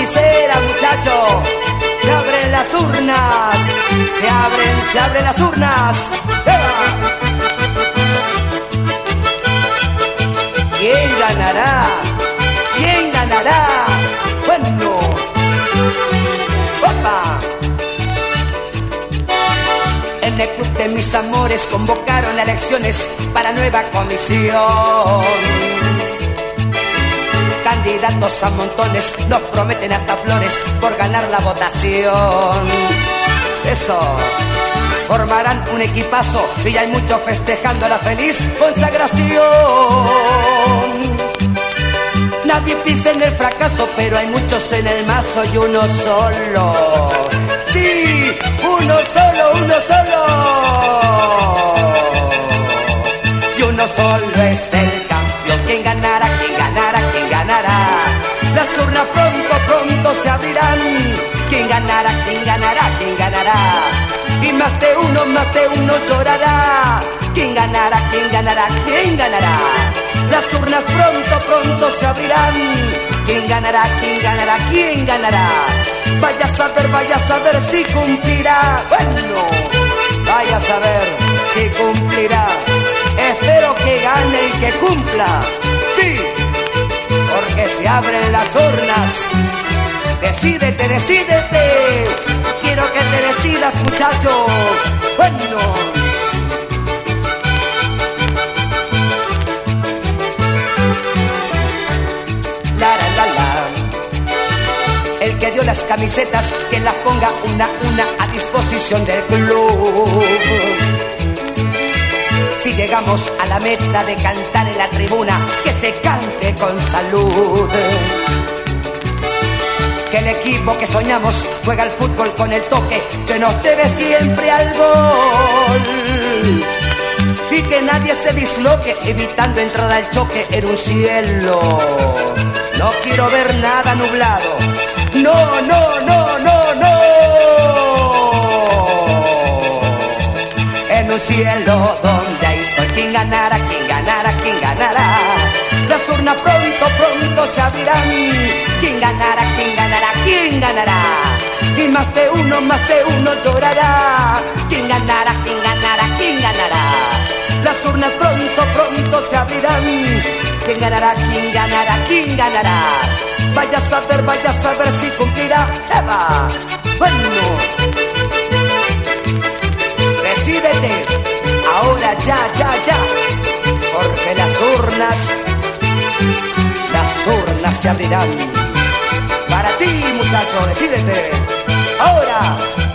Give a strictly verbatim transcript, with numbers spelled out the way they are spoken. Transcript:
lapicera, muchacho. Se abren las urnas, se abren, se abren las urnas. ¡Eva! ¿Quién ganará? ¿Quién ganará? Bueno, ¡opa! En el club de mis amores convocaron elecciones para nueva comisión. Candidatos a montones nos prometen hasta flores por ganar la votación. Eso, formarán un equipazo y ya hay muchos festejando la feliz consagración. Nadie piensa en el fracaso, pero hay muchos en el mazo y uno solo. Sí, uno solo, uno solo. Y uno solo es el campeón. ¿Quién ganará? ¿Quién ganará? ¿Quién ganará? Las urnas pronto, pronto se abrirán. ¿Quién ganará? ¿Quién ganará? ¿Quién ganará? Y más de uno, más de uno llorará. ¿Quién ganará? ¿Quién ganará? ¿Quién ganará? Las urnas pronto, pronto se abrirán. ¿Quién ganará? ¿Quién ganará? ¿Quién ganará? Vaya a saber, vaya a saber si cumplirá. Bueno, vaya a saber si cumplirá. Espero que gane y que cumpla. Sí, porque se abren las urnas. Decídete, decídete. Quiero que te decidas, muchacho. Bueno, la la la la. El que dio las camisetas, que las ponga una a una a disposición del club. Si llegamos a la meta de cantar en la tribuna, que se cante con salud. Que el equipo que soñamos juega al fútbol con el toque, que no se ve siempre al gol. Y que nadie se disloque, evitando entrar al choque en un cielo. No quiero ver nada nublado. No, no, no, no, no. En un cielo donde hay sol. ¿Quién ganará? ¿Quién ganará? ¿Quién ganará? Las urnas pronto, pronto se abrirán. ¿Quién ganará? ¿Quién ganará? ¿Quién ganará? Y más de uno, más de uno llorará. ¿Quién ganará? ¿Quién ganará? ¿Quién ganará? Las urnas pronto, pronto se abrirán. ¿Quién ganará? ¿Quién ganará? ¿Quién ganará? Vaya a saber, vaya a saber si cumplirá. ¡Eva! Bueno, decídete, ahora ya, ya, ya. Porque las urnas, las urnas se abrirán. Para ti, muchacho, decídete, ahora.